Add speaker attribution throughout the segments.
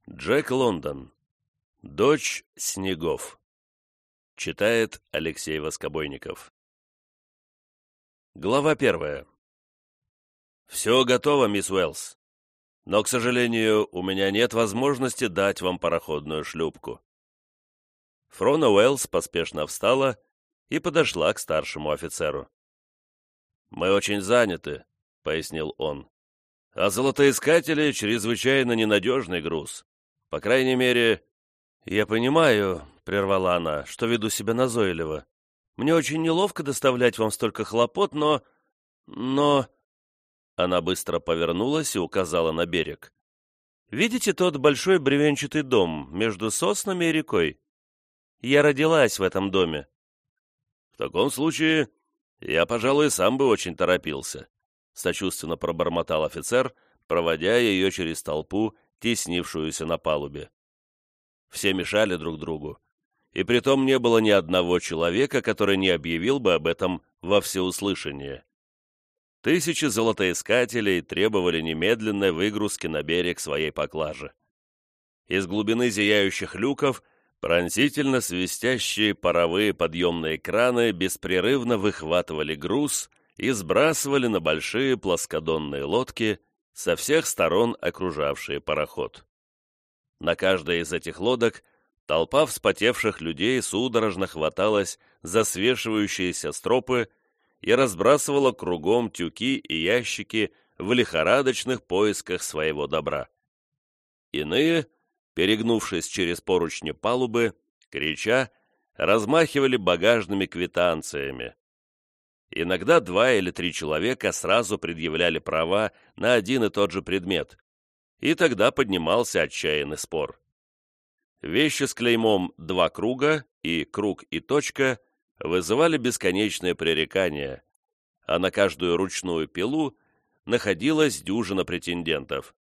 Speaker 1: Джек Лондон. Дочь снегов. Читает Алексей Воскобойников. Глава 1. Все готово, мисс Уэллс. Но, к сожалению, у меня нет возможности дать вам пароходную шлюпку. Фрона Уэллс поспешно встала и подошла к старшему офицеру. «Мы очень заняты», — пояснил он. «А золотоискатели — чрезвычайно ненадежный груз. По крайней мере...» «Я понимаю», — прервала она, — «что веду себя назойливо. Мне очень неловко доставлять вам столько хлопот, но...» Она быстро повернулась и указала на берег. «Видите тот большой бревенчатый дом между соснами и рекой? Я родилась в этом доме». «В таком случае я, пожалуй, сам бы очень торопился», — сочувственно пробормотал офицер, проводя ее через толпу, теснившуюся на палубе. Все мешали друг другу, и притом не было ни одного человека, который не объявил бы об этом во всеуслышание. Тысячи золотоискателей требовали немедленной выгрузки на берег своей поклажи. Из глубины зияющих люков пронзительно свистящие паровые подъемные краны беспрерывно выхватывали груз и сбрасывали на большие плоскодонные лодки, со всех сторон окружавшие пароход. На каждой из этих лодок толпа вспотевших людей судорожно хваталась за свешивающиеся стропы и разбрасывала кругом тюки и ящики в лихорадочных поисках своего добра. Иные, перегнувшись через поручни палубы, крича, размахивали багажными квитанциями. Иногда 2 или 3 человека сразу предъявляли права на один и тот же предмет, и тогда поднимался отчаянный спор. Вещи с клеймом «два круга» и «круг и точка» вызывали бесконечные пререкания, а на каждую ручную пилу находилась дюжина претендентов.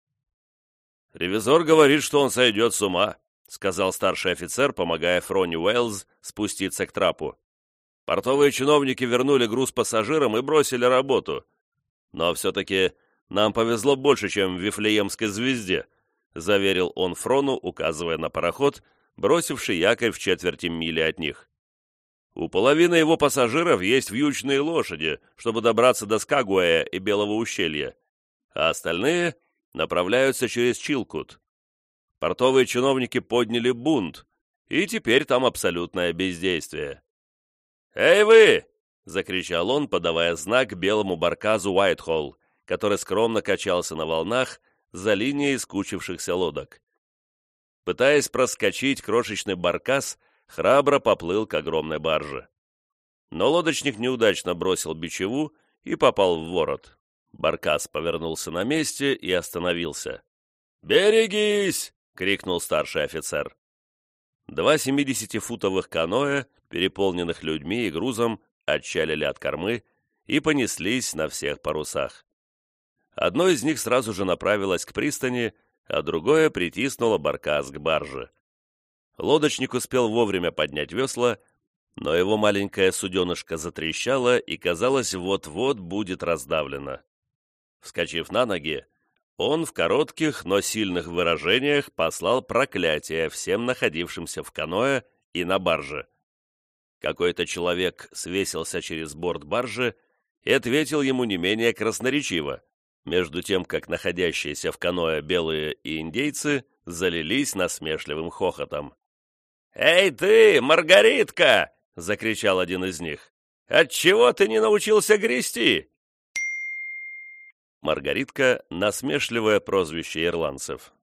Speaker 1: «Ревизор говорит, что он сойдет с ума», — сказал старший офицер, помогая Фроне Уэллс спуститься к трапу. «Портовые чиновники вернули груз пассажирам и бросили работу. Но все-таки нам повезло больше, чем в Вифлеемской звезде», — заверил он Фрону, указывая на пароход, бросивший якорь в четверти мили от них. «У половины его пассажиров есть вьючные лошади, чтобы добраться до Скагуэя и Белого ущелья, а остальные направляются через Чилкут. Портовые чиновники подняли бунт, и теперь там абсолютное бездействие». «Эй вы!» — закричал он, подавая знак белому барказу Уайтхолл, который скромно качался на волнах за линией скучившихся лодок. Пытаясь проскочить, крошечный баркас храбро поплыл к огромной барже. Но лодочник неудачно бросил бичеву и попал в ворот. Баркас повернулся на месте и остановился. «Берегись!» — крикнул старший офицер. 2 70-футовых каноэ, переполненных людьми и грузом, отчалили от кормы и понеслись на всех парусах. Одно из них сразу же направилось к пристани, а другое притиснуло баркас к барже. Лодочник успел вовремя поднять весла, но его маленькое суденышко затрещало и, казалось, вот-вот будет раздавлено. Вскочив на ноги, он в коротких, но сильных выражениях послал проклятие всем находившимся в каноэ и на барже. Какой-то человек свесился через борт баржи и ответил ему не менее красноречиво, между тем, как находящиеся в каноэ белые и индейцы залились насмешливым хохотом. «Эй ты, Маргаритка!» — закричал один из них. «Отчего ты не научился грести?» Маргаритка — насмешливое прозвище ирландцев.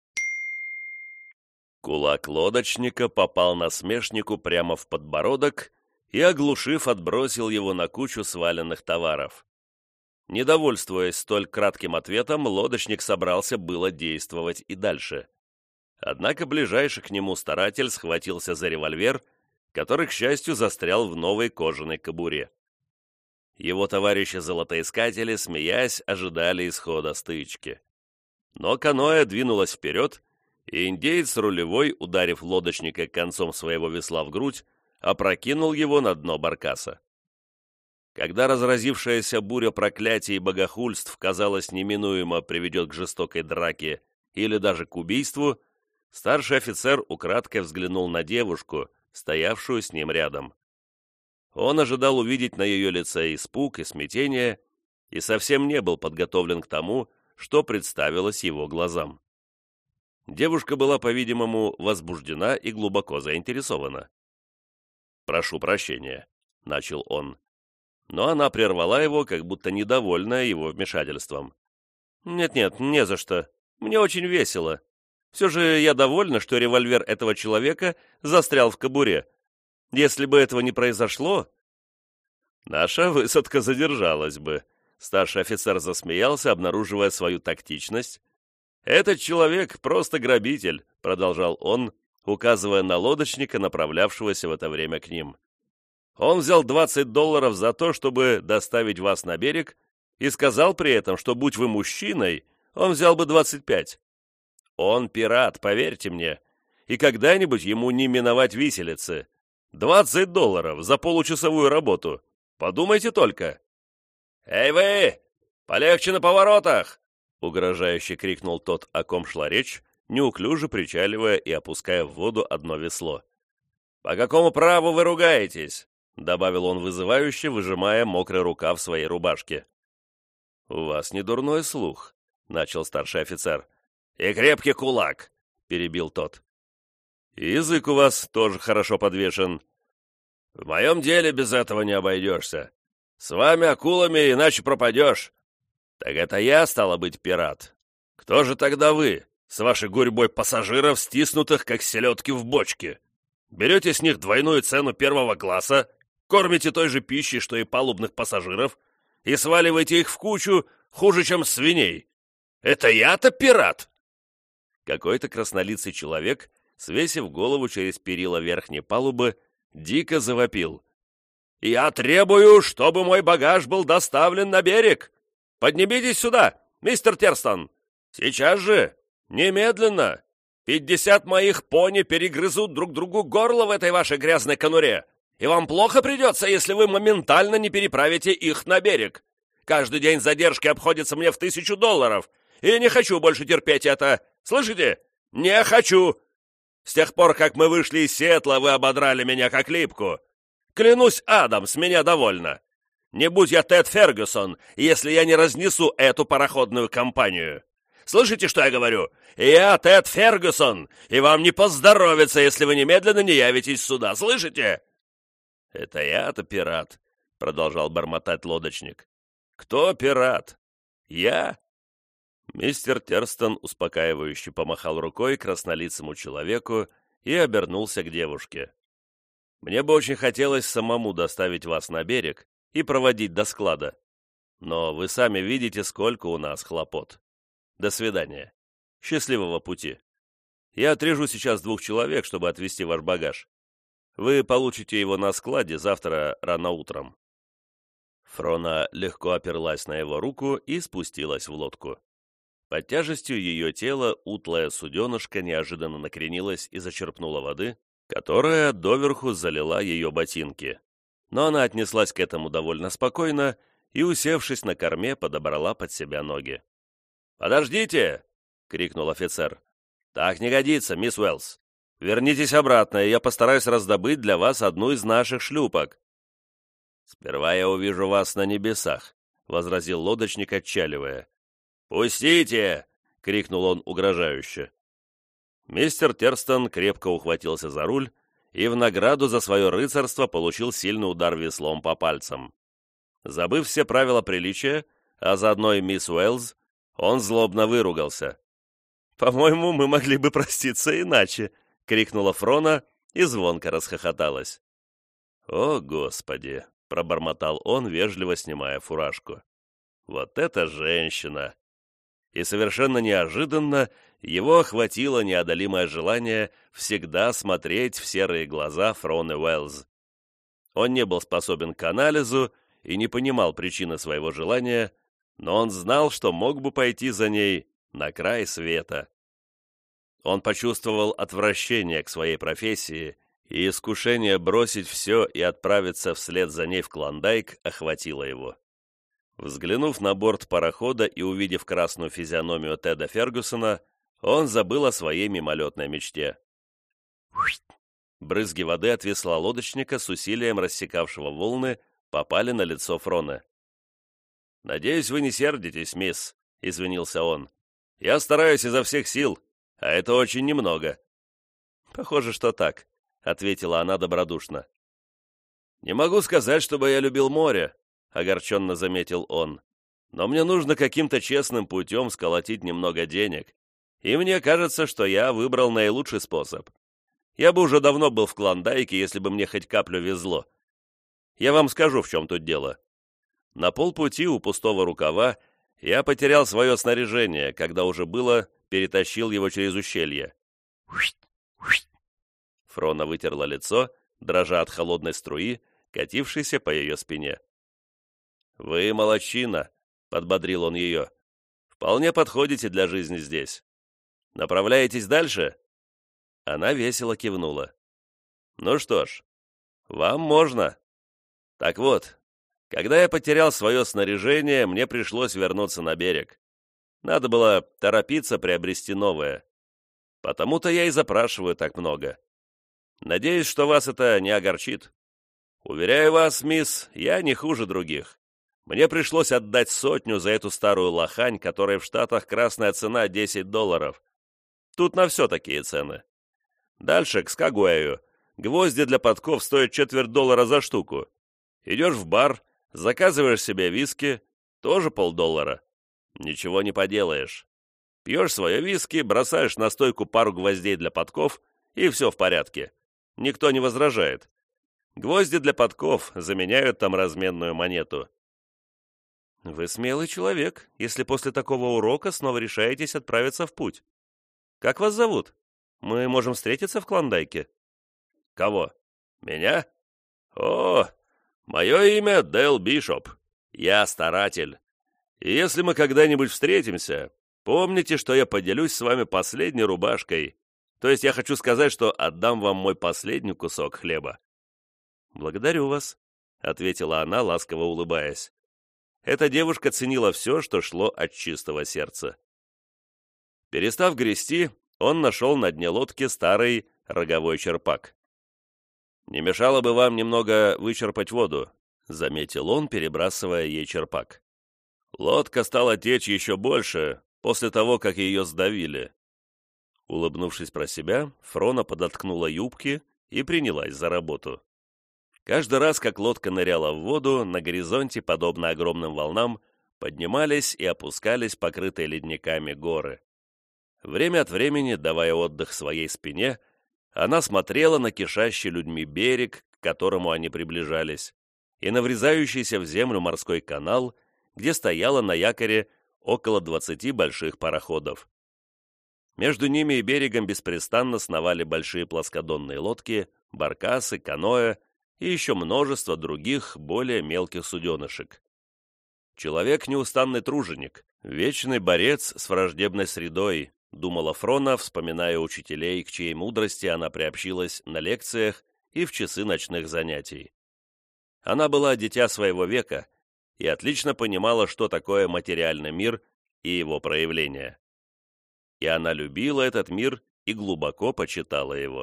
Speaker 1: Кулак лодочника попал насмешнику прямо в подбородок и, оглушив, отбросил его на кучу сваленных товаров. Недовольствуясь столь кратким ответом, лодочник собрался было действовать и дальше. Однако ближайший к нему старатель схватился за револьвер, который, к счастью, застрял в новой кожаной кобуре. Его товарищи-золотоискатели, смеясь, ожидали исхода стычки. Но каноэ двинулось вперед, и индеец рулевой, ударив лодочника концом своего весла в грудь, опрокинул его на дно баркаса. Когда разразившаяся буря проклятий и богохульств, казалось, неминуемо приведет к жестокой драке или даже к убийству, Старший офицер украдкой взглянул на девушку, стоявшую с ним рядом. Он ожидал увидеть на ее лице испуг и смятение, и совсем не был подготовлен к тому, что представилось его глазам. Девушка была, по-видимому, возбуждена и глубоко заинтересована. «Прошу прощения», — начал он. Но она прервала его, как будто недовольная его вмешательством. «Нет-нет, не за что. Мне очень весело. Все же я довольна, что револьвер этого человека застрял в кобуре. Если бы этого не произошло...» «Наша высадка задержалась бы», — старший офицер засмеялся, обнаруживая свою тактичность. «Этот человек просто грабитель», — продолжал он, указывая на лодочника, направлявшегося в это время к ним. «Он взял $20 за то, чтобы доставить вас на берег, и сказал при этом, что, будь вы мужчиной, он взял бы 25. Он пират, поверьте мне, и когда-нибудь ему не миновать виселицы. $20 за получасовую работу. Подумайте только». «Эй вы! Полегче на поворотах!» — угрожающе крикнул тот, о ком шла речь, неуклюже причаливая и опуская в воду одно весло. «По какому праву вы ругаетесь?» — добавил он вызывающе, выжимая мокрый рукав своей рубашки. «У вас не дурной слух», — начал старший офицер. «И крепкий кулак», — перебил тот. «И язык у вас тоже хорошо подвешен». «В моем деле без этого не обойдешься. С вами, акулами, иначе пропадешь. Так это я, стало быть, пират. Кто же тогда вы, с вашей гурьбой пассажиров, стиснутых, как селедки в бочке? Берете с них двойную цену первого класса, кормите той же пищей, что и палубных пассажиров, и сваливаете их в кучу хуже, чем свиней. Это я-то пират!» Какой-то краснолицый человек, свесив голову через перила верхней палубы, дико завопил. «Я требую, чтобы мой багаж был доставлен на берег! Поднимитесь сюда, мистер Терстон! Сейчас же! Немедленно! 50 моих пони перегрызут друг другу горло в этой вашей грязной конуре, и вам плохо придется, если вы моментально не переправите их на берег. Каждый день задержки обходится мне в $1000, и я не хочу больше терпеть это. Слышите? Не хочу! С тех пор, как мы вышли из Сиэтла, вы ободрали меня как липку. Клянусь адом, с меня довольно. Не будь я Тед Фергюсон, если я не разнесу эту пароходную компанию. Слышите, что я говорю? Я Тед Фергюсон, и вам не поздоровится, если вы немедленно не явитесь сюда. Слышите?» «Это я-то пират», — продолжал бормотать лодочник. «Кто пират? Я?» Мистер Терстон успокаивающе помахал рукой краснолицему человеку и обернулся к девушке. «Мне бы очень хотелось самому доставить вас на берег и проводить до склада. Но вы сами видите, сколько у нас хлопот. До свидания. Счастливого пути. Я отрежу сейчас 2 человек, чтобы отвезти ваш багаж. Вы получите его на складе завтра рано утром». Фрона легко оперлась на его руку и спустилась в лодку. Под тяжестью ее тела утлая суденышко неожиданно накренилась и зачерпнула воды, которая доверху залила ее ботинки. Но она отнеслась к этому довольно спокойно и, усевшись на корме, подобрала под себя ноги. «Подождите!» — крикнул офицер. «Так не годится, мисс Уэллс. Вернитесь обратно, и я постараюсь раздобыть для вас одну из наших шлюпок». «Сперва я увижу вас на небесах», — возразил лодочник, отчаливая. «Пустите!» — крикнул он угрожающе. Мистер Терстон крепко ухватился за руль и в награду за свое рыцарство получил сильный удар веслом по пальцам. Забыв все правила приличия, а заодно и мисс Уэллс, он злобно выругался. «По-моему, мы могли бы проститься иначе», — крикнула Фрона и звонко расхохоталась. «О, Господи!» — пробормотал он, вежливо снимая фуражку. «Вот это женщина!» И совершенно неожиданно его охватило неодолимое желание всегда смотреть в серые глаза Фроны Уэллс. Он не был способен к анализу и не понимал причины своего желания, но он знал, что мог бы пойти за ней на край света. Он почувствовал отвращение к своей профессии, и искушение бросить все и отправиться вслед за ней в Клондайк охватило его. Взглянув на борт парохода и увидев красную физиономию Теда Фергюсона, он забыл о своей мимолетной мечте. Брызги воды от весла лодочника с усилием рассекавшего волны попали на лицо Фрона. «Надеюсь, вы не сердитесь, мисс», — извинился он. «Я стараюсь изо всех сил, а это очень немного». «Похоже, что так», — ответила она добродушно. «Не могу сказать, чтобы я любил море», — огорченно заметил он. «Но мне нужно каким-то честным путем сколотить немного денег, и мне кажется, что я выбрал наилучший способ. Я бы уже давно был в Клондайке, если бы мне хоть каплю везло. Я вам скажу, в чем тут дело. На полпути у пустого рукава я потерял свое снаряжение, когда уже было перетащил его через ущелье». Фрона вытерла лицо, дрожа от холодной струи, катившейся по ее спине. «Вы молодчина», — подбодрил он ее. «Вполне подходите для жизни здесь. Направляетесь дальше?» Она весело кивнула. «Ну что ж, вам можно. Так вот, когда я потерял свое снаряжение, мне пришлось вернуться на берег. Надо было торопиться приобрести новое. Потому-то я и запрашиваю так много. Надеюсь, что вас это не огорчит. Уверяю вас, мисс, я не хуже других. Мне пришлось отдать 100 за эту старую лохань, которой в Штатах красная цена $10. Тут на все такие цены. Дальше, к Скагуэю, гвозди для подков стоят $0,25 за штуку. Идешь в бар, заказываешь себе виски, тоже $0,50. Ничего не поделаешь. Пьешь свое виски, бросаешь на стойку пару гвоздей для подков, и все в порядке. Никто не возражает. Гвозди для подков заменяют там разменную монету. Вы смелый человек, если после такого урока снова решаетесь отправиться в путь. Как вас зовут? Мы можем встретиться в Клондайке. Кого? Меня? О, мое имя Дейл Бишоп. Я старатель. И если мы когда-нибудь встретимся, помните, что я поделюсь с вами последней рубашкой. То есть я хочу сказать, что отдам вам мой последний кусок хлеба. «Благодарю вас», — ответила она, ласково улыбаясь. Эта девушка ценила все, что шло от чистого сердца. Перестав грести, он нашел на дне лодки старый роговой черпак. «Не мешало бы вам немного вычерпать воду», — заметил он, перебрасывая ей черпак. «Лодка стала течь еще больше после того, как ее сдавили». Улыбнувшись про себя, Фрона подоткнула юбки и принялась за работу. Каждый раз, как лодка ныряла в воду, на горизонте, подобно огромным волнам, поднимались и опускались покрытые ледниками горы. Время от времени, давая отдых своей спине, она смотрела на кишащий людьми берег, к которому они приближались, и на врезающийся в землю морской канал, где стояло на якоре около 20 больших пароходов. Между ними и берегом беспрестанно сновали большие плоскодонные лодки, баркасы, каноэ и еще множество других, более мелких суденышек. Человек — неустанный труженик, вечный борец с враждебной средой, думала Фрона, вспоминая учителей, к чьей мудрости она приобщилась на лекциях и в часы ночных занятий. Она была дитя своего века и отлично понимала, что такое материальный мир и его проявления. И она любила этот мир и глубоко почитала его.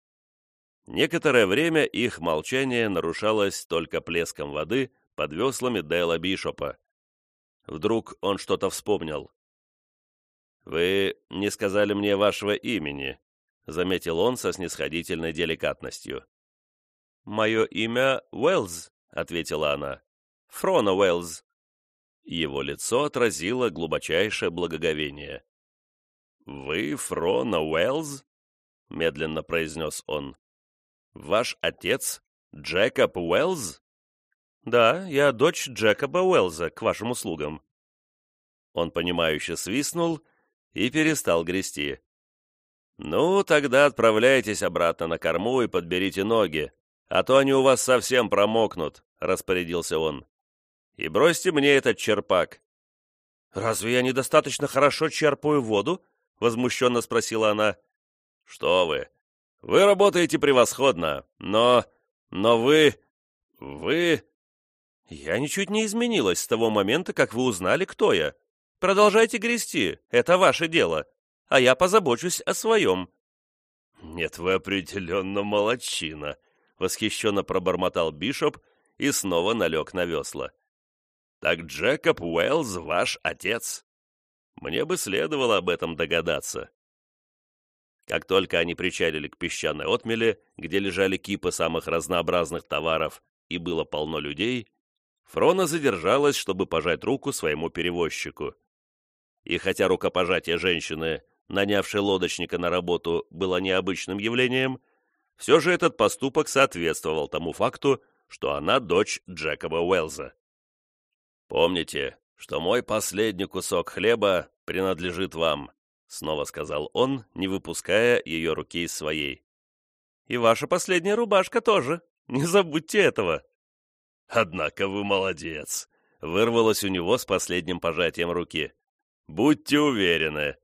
Speaker 1: Некоторое время их молчание нарушалось только плеском воды под веслами Дейла Бишопа. Вдруг он что-то вспомнил. «Вы не сказали мне вашего имени», — заметил он со снисходительной деликатностью. «Мое имя Уэллс», — ответила она. «Фрона Уэллс». Его лицо отразило глубочайшее благоговение. «Вы Фрона Уэллс?» — медленно произнес он. «Ваш отец Джекоб Уэллс?» «Да, я дочь Джекоба Уэллза, к вашим услугам». Он понимающе свистнул и перестал грести. «Ну, тогда отправляйтесь обратно на корму и подберите ноги, а то они у вас совсем промокнут», — распорядился он. «И бросьте мне этот черпак». «Разве я недостаточно хорошо черпаю воду?» — возмущенно спросила она. «Что вы? Вы работаете превосходно, но вы... Я ничуть не изменилась с того момента, как вы узнали, кто я. Продолжайте грести, это ваше дело. а я позабочусь о своем».
Speaker 2: «Нет, вы определенно молодчина», — восхищенно пробормотал Бишоп и снова налег на весла. «Так Джекоб Уэллс ваш отец? Мне бы следовало об этом догадаться». Как только они причалили к песчаной отмели, где лежали кипы самых разнообразных товаров и было полно людей, Фрона задержалась, чтобы пожать руку своему перевозчику. И хотя рукопожатие женщины, нанявшей лодочника на работу, было необычным явлением, все же этот поступок соответствовал тому факту, что она дочь Джекоба Уэллза. «Помните, что мой последний кусок хлеба принадлежит вам», — снова сказал он, не выпуская ее руки из своей.
Speaker 1: «И ваша последняя рубашка тоже. Не забудьте этого».
Speaker 2: «Однако вы молодец», — вырвалось у него с последним пожатием руки. «Будьте уверены».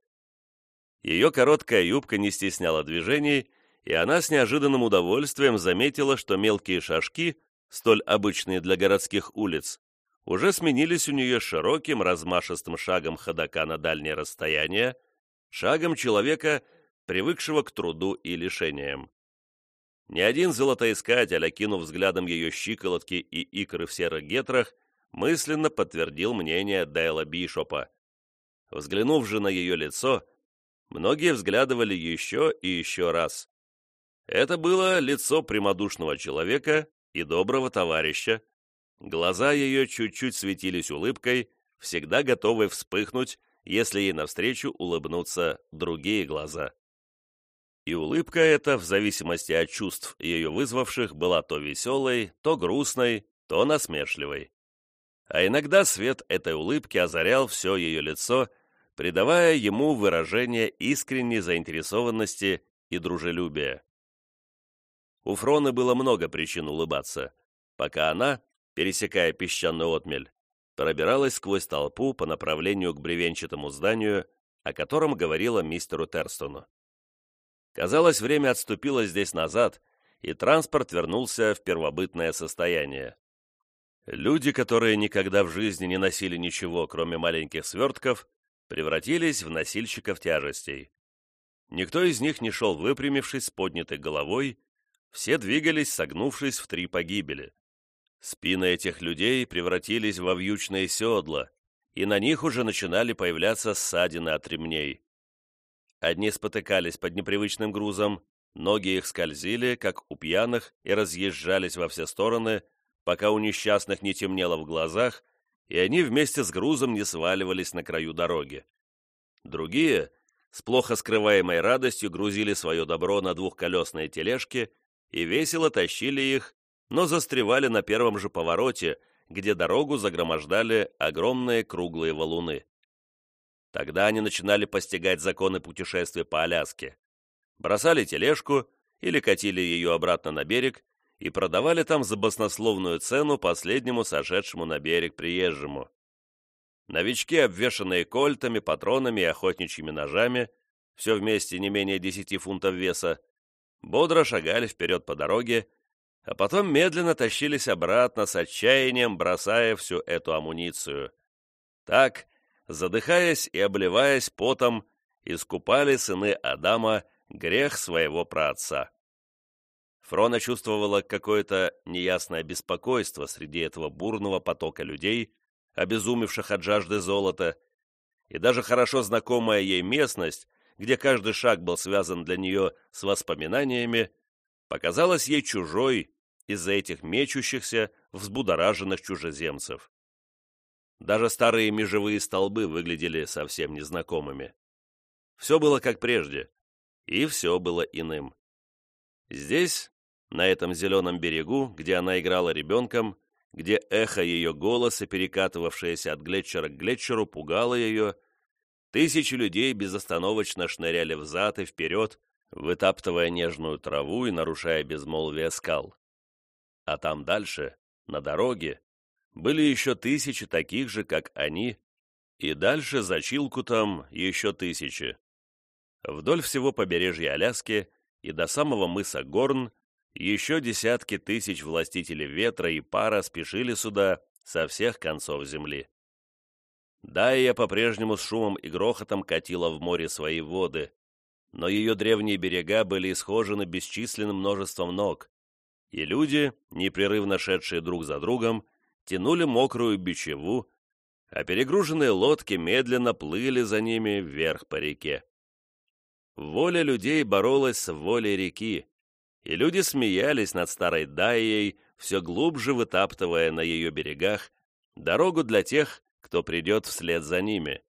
Speaker 2: Ее короткая юбка не стесняла движений, и она с неожиданным удовольствием заметила, что мелкие шажки, столь обычные для городских улиц, уже сменились у нее широким размашистым шагом ходока на дальние расстояния, шагом человека, привыкшего к труду и лишениям. Ни один золотоискатель, окинув взглядом ее щиколотки и икры в серых гетрах, мысленно подтвердил мнение Дейла Бишопа. Взглянув же на ее лицо, многие взглядывали еще и еще раз. Это было лицо прямодушного человека и доброго товарища. Глаза ее чуть-чуть светились улыбкой, всегда готовой вспыхнуть, если ей навстречу улыбнутся другие глаза. И улыбка эта, в зависимости от чувств ее вызвавших, была то веселой, то грустной, то насмешливой. А иногда свет этой улыбки озарял все ее лицо, придавая ему выражение искренней заинтересованности и дружелюбия. У Фроны было много причин улыбаться, пока она, пересекая песчаную отмель, пробиралась сквозь толпу по направлению к бревенчатому зданию, о котором говорила мистеру Терстону. Казалось, время отступило здесь назад, и транспорт вернулся в первобытное состояние. Люди, которые никогда в жизни не носили ничего, кроме маленьких свертков, превратились в носильщиков тяжестей. Никто из них не шел выпрямившись с поднятой головой, все двигались, согнувшись в три погибели. Спины этих людей превратились во вьючные седла, и на них уже начинали появляться ссадины от ремней. Одни спотыкались под непривычным грузом, ноги их скользили, как у пьяных, и разъезжались во все стороны, пока у несчастных не темнело в глазах, и они вместе с грузом не сваливались на краю дороги. Другие, с плохо скрываемой радостью, грузили свое добро на двухколесные тележки и весело тащили их, но застревали на первом же повороте, где дорогу загромождали огромные круглые валуны. Тогда они начинали постигать законы путешествия по Аляске. Бросали тележку или катили ее обратно на берег и продавали там за баснословную цену последнему сошедшему на берег приезжему. Новички, обвешанные кольтами, патронами и охотничьими ножами, все вместе не менее 10 фунтов веса, бодро шагали вперед по дороге, а потом медленно тащились обратно с отчаянием, бросая всю эту амуницию. Так, задыхаясь и обливаясь потом, искупали сыны Адама грех своего праотца. Фрона чувствовала какое-то неясное беспокойство среди этого бурного потока людей, обезумевших от жажды золота, и даже хорошо знакомая ей местность, где каждый шаг был связан для нее с воспоминаниями, показалась ей чужой из-за этих мечущихся, взбудораженных чужеземцев. Даже старые межевые столбы выглядели совсем незнакомыми. Все было как прежде, и все было иным. Здесь, на этом зеленом берегу, где она играла ребенком, где эхо ее голоса, перекатывавшееся от глетчера к глетчеру, пугало ее, тысячи людей безостановочно шныряли взад и вперед, вытаптывая нежную траву и нарушая безмолвие скал. А там дальше, на дороге, были еще тысячи таких же, как они, и дальше за Чилкутом еще тысячи. Вдоль всего побережья Аляски и до самого мыса Горн еще десятки тысяч властителей ветра и пара спешили сюда со всех концов земли.
Speaker 1: Дайя по-прежнему с шумом и грохотом катила в море свои воды, но ее древние берега были исхожены бесчисленным множеством ног, и люди, непрерывно шедшие друг за другом, тянули мокрую бичеву, а перегруженные лодки медленно плыли за ними вверх по реке. Воля людей боролась с волей реки, и люди смеялись над старой Дайей, все глубже вытаптывая на ее берегах дорогу для тех, кто придет вслед за ними.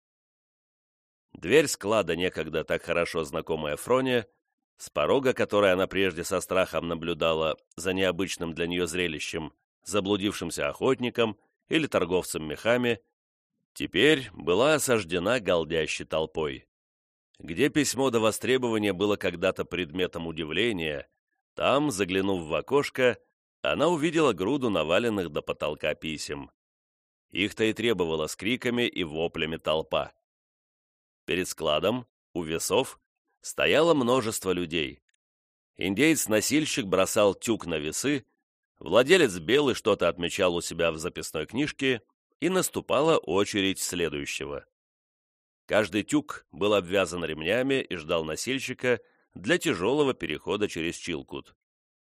Speaker 1: Дверь склада, некогда так хорошо знакомая Фроне, с порога которой она прежде со страхом наблюдала за необычным для нее зрелищем, заблудившимся охотником или торговцем мехами, теперь была осаждена галдящей толпой. Где письмо до востребования было когда-то предметом удивления, там, заглянув в окошко, она увидела груду наваленных до потолка писем. Их-то и требовала с криками и воплями толпа. Перед складом, у весов, стояло множество людей. Индеец-носильщик бросал тюк на весы, владелец белый что-то отмечал у себя в записной книжке, и наступала очередь следующего. Каждый тюк был обвязан ремнями и ждал носильщика для тяжелого перехода через Чилкут.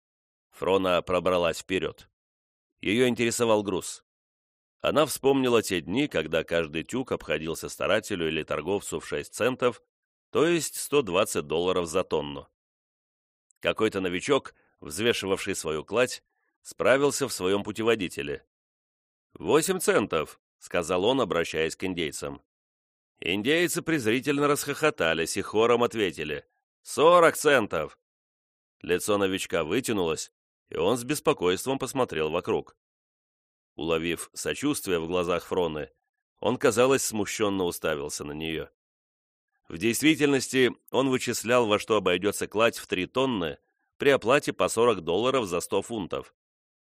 Speaker 1: Фрона пробралась вперед. Ее интересовал груз. Она вспомнила те дни, когда каждый тюк обходился старателю или торговцу в 6 центов, то есть $120 за тонну. Какой-то новичок, взвешивавший свою кладь, справился в своем путеводителе. 8 центов», — сказал он, обращаясь к индейцам. Индейцы презрительно расхохотались и хором ответили: 40 центов. Лицо новичка вытянулось, и он с беспокойством посмотрел вокруг. Уловив сочувствие в глазах Фроны, он, казалось, смущенно уставился на нее. В действительности он вычислял, во что обойдется кладь в 3 тонны при оплате по $40 за 100 фунтов.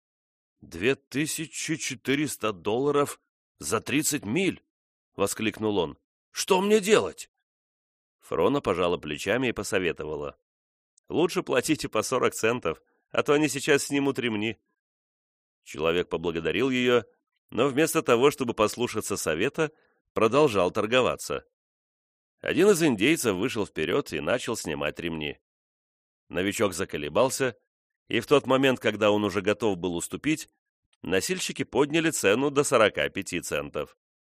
Speaker 1: $2400 за 30 миль! — воскликнул он. «Что мне делать?» Фрона пожала плечами и посоветовала: «Лучше платите по 40 центов, а то они сейчас снимут ремни». Человек поблагодарил ее, но вместо того, чтобы послушаться совета, продолжал торговаться. Один из индейцев вышел вперед и начал снимать ремни. Новичок заколебался, и в тот момент, когда он уже готов был уступить, носильщики подняли цену до 45 центов.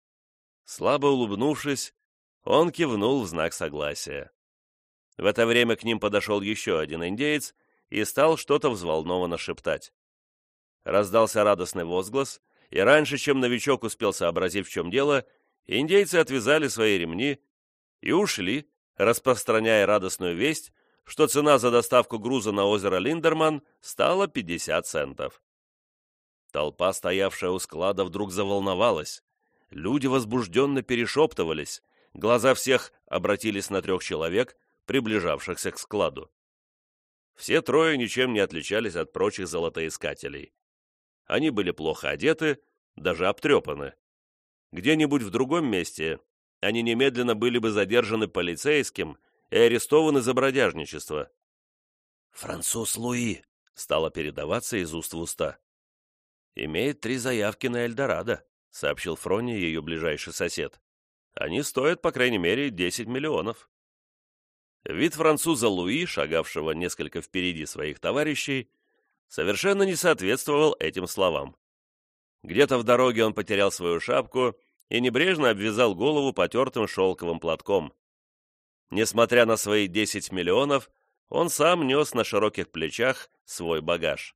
Speaker 1: Слабо улыбнувшись, он кивнул в знак согласия. В это время к ним подошел еще один индеец и стал что-то взволнованно шептать. Раздался радостный возглас, и раньше, чем новичок успел сообразить, в чем дело, индейцы отвязали свои ремни и ушли, распространяя радостную весть, что цена за доставку груза на озеро Линдерман стала 50 центов. Толпа, стоявшая у склада, вдруг заволновалась. Люди возбужденно перешептывались, глаза всех обратились на 3 человек, приближавшихся к складу. Все 3 ничем не отличались от прочих золотоискателей. Они были плохо одеты, даже обтрепаны. Где-нибудь в другом месте они немедленно были бы задержаны полицейским и арестованы за бродяжничество. «Француз Луи», — стало передаваться из уст в уста. «Имеет 3 заявки на Эльдорадо», — сообщил Фроне ее ближайший сосед. «Они стоят, по крайней мере, 10 миллионов». Вид француза Луи, шагавшего несколько впереди своих товарищей, совершенно не соответствовал этим словам. Где-то в дороге он потерял свою шапку и небрежно обвязал голову потертым шелковым платком. Несмотря на свои 10 миллионов, он сам нес на широких плечах свой багаж.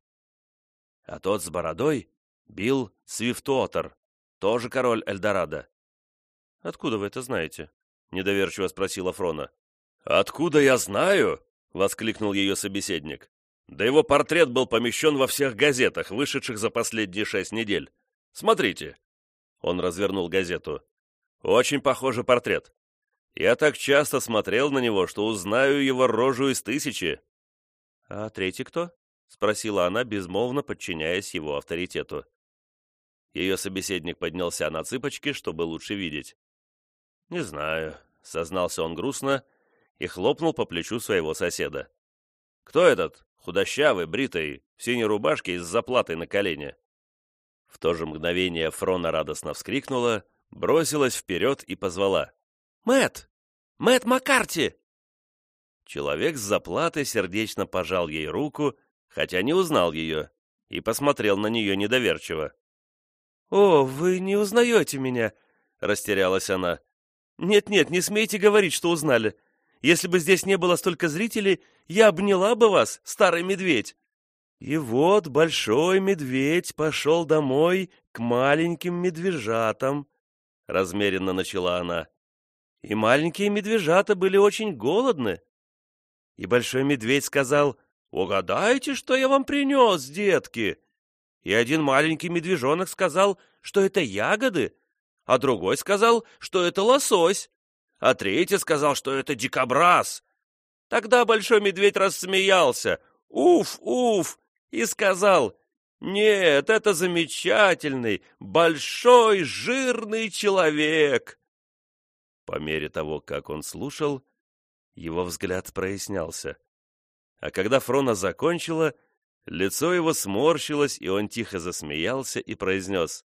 Speaker 1: А тот с бородой — Билл Свифтуотер, тоже король Эльдорадо. «Откуда вы это знаете?» — недоверчиво спросила Фрона. «Откуда я знаю?» — воскликнул ее собеседник. «Да его портрет был помещен во всех газетах, вышедших за последние 6 недель. Смотрите». Он развернул газету. «Очень похожий портрет. Я так часто смотрел на него, что узнаю его рожу из 1000». «А 3-й кто?» — спросила она, безмолвно подчиняясь его авторитету. Ее собеседник поднялся на цыпочки, чтобы лучше видеть. «Не знаю», — сознался он грустно и хлопнул по плечу своего соседа. «Кто этот, худощавый, бритый, в синей рубашке и с заплатой на колене?» В то же мгновение Фрона радостно вскрикнула,
Speaker 2: бросилась вперед и позвала: «Мэтт! Мэтт Маккарти!» Человек с заплатой сердечно пожал ей руку, хотя не узнал ее, и посмотрел на нее недоверчиво. «О, вы не узнаете меня!» — растерялась она. «Нет-нет, не смейте говорить, что узнали. Если бы здесь не было столько зрителей, я обняла бы вас, старый медведь». И вот большой медведь пошел домой к маленьким медвежатам, — размеренно начала она. И маленькие медвежата были очень голодны. И большой медведь сказал: «Угадайте, что я вам принес, детки?» И один маленький медвежонок сказал, что это ягоды, а другой сказал, что это лосось, а третий сказал, что это дикобраз. Тогда большой медведь рассмеялся: «Уф, уф!» и сказал: «Нет, это замечательный, большой, жирный человек». По мере того, как он слушал, его взгляд прояснялся. А когда Фрона закончила, лицо его сморщилось, и он тихо засмеялся и произнес: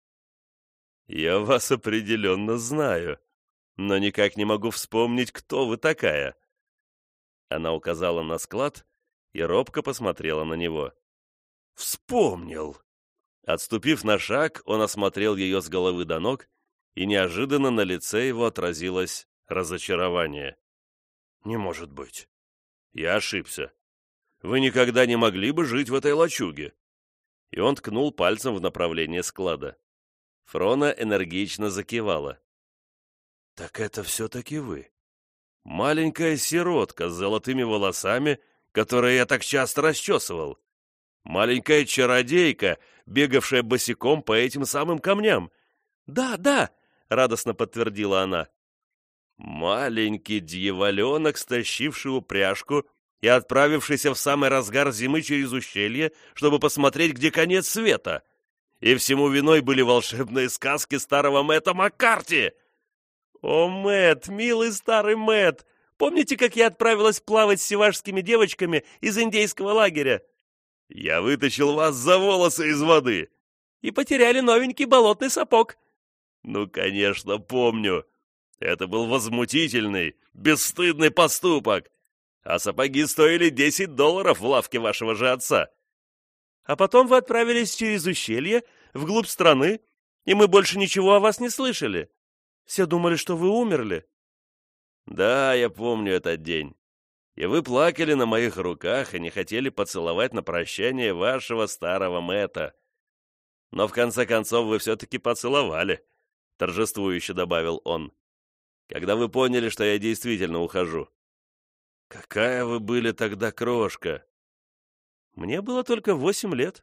Speaker 2: «Я вас определенно знаю, но никак не могу вспомнить, кто вы такая». Она указала на склад и робко посмотрела на него. «Вспомнил!» Отступив на шаг, он осмотрел ее с головы до ног, и неожиданно на лице его отразилось разочарование. «Не может быть! Я ошибся. Вы никогда не могли бы жить в этой лачуге!» И он ткнул пальцем в направлении склада. Фрона энергично закивала. «Так это все-таки вы. Маленькая сиротка с золотыми волосами, которую я так часто расчесывал. Маленькая чародейка, бегавшая босиком по этим самым камням. Да, да!» — радостно подтвердила она. «Маленький дьяволенок, стащивший упряжку и отправившийся в самый разгар зимы через ущелье, чтобы посмотреть, где конец света. И всему виной были волшебные сказки старого Мэтта Маккарти!» «О, Мэтт, милый старый Мэтт! Помните, как я отправилась плавать с севашскими девочками из индейского лагеря? Я вытащил вас за волосы из воды и потеряли новенький болотный сапог». «Ну, конечно, помню. Это был возмутительный, бесстыдный поступок. А сапоги стоили $10 в лавке вашего же отца. А потом вы отправились через ущелье, вглубь страны, и мы больше ничего о вас не слышали. Все думали, что вы умерли». «Да, я помню этот день. И вы плакали на моих руках и не хотели поцеловать на прощание вашего старого Мэтта. Но в конце концов вы все-таки поцеловали», — торжествующе добавил он, «когда вы поняли, что я действительно ухожу. Какая вы были тогда крошка!» «Мне было только 8 лет».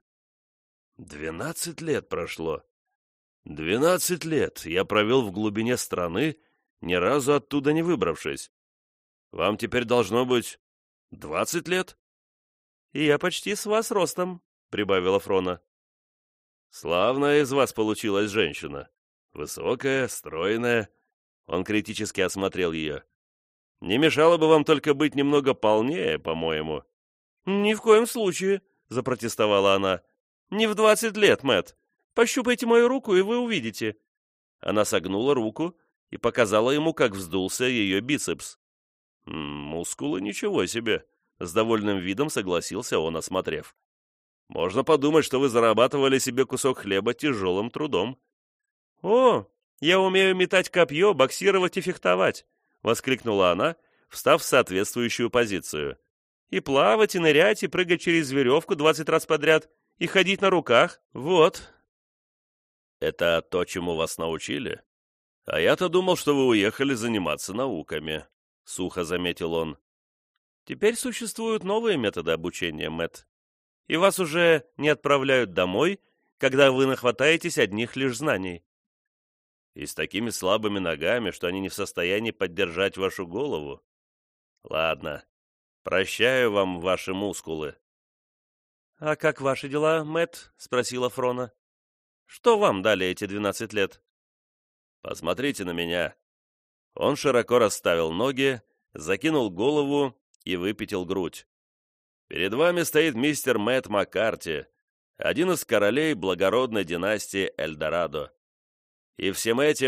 Speaker 2: 12 лет прошло. 12 лет я провел в глубине страны, ни разу оттуда не выбравшись. Вам теперь должно быть 20 лет?» «И я почти с вас ростом», — прибавила Фрона. «Славная из вас получилась женщина. Высокая, стройная». Он критически осмотрел ее. «Не мешало бы вам только быть немного полнее, по-моему». «Ни в коем случае», — запротестовала она. «Не в 20 лет, Мэтт. Пощупайте мою руку, и вы увидите». Она согнула руку и показала ему, как вздулся ее бицепс. «Мускулы ничего себе», — с довольным видом согласился он, осмотрев. «Можно подумать, что вы зарабатывали себе кусок хлеба тяжелым трудом». «О, я умею метать копье, боксировать и фехтовать», — воскликнула она, встав в соответствующую позицию. «И плавать, и нырять, и прыгать через веревку 20 раз подряд, и ходить на руках, вот». «Это то, чему вас научили? А я-то думал, что вы уехали заниматься науками», — сухо заметил он. «Теперь существуют новые методы обучения, Мэтт, и вас уже не отправляют домой, когда вы нахватаетесь одних лишь знаний». «И с такими слабыми ногами, что они не в состоянии поддержать вашу голову? Ладно, прощаю вам ваши мускулы». «А как ваши дела, Мэтт?» — спросила Фрона. «Что вам дали эти 12 лет?» «Посмотрите на меня». Он широко расставил ноги, закинул голову и выпятил грудь. «Перед вами стоит мистер Мэтт Маккарти, один из королей благородной династии Эльдорадо. И всем этим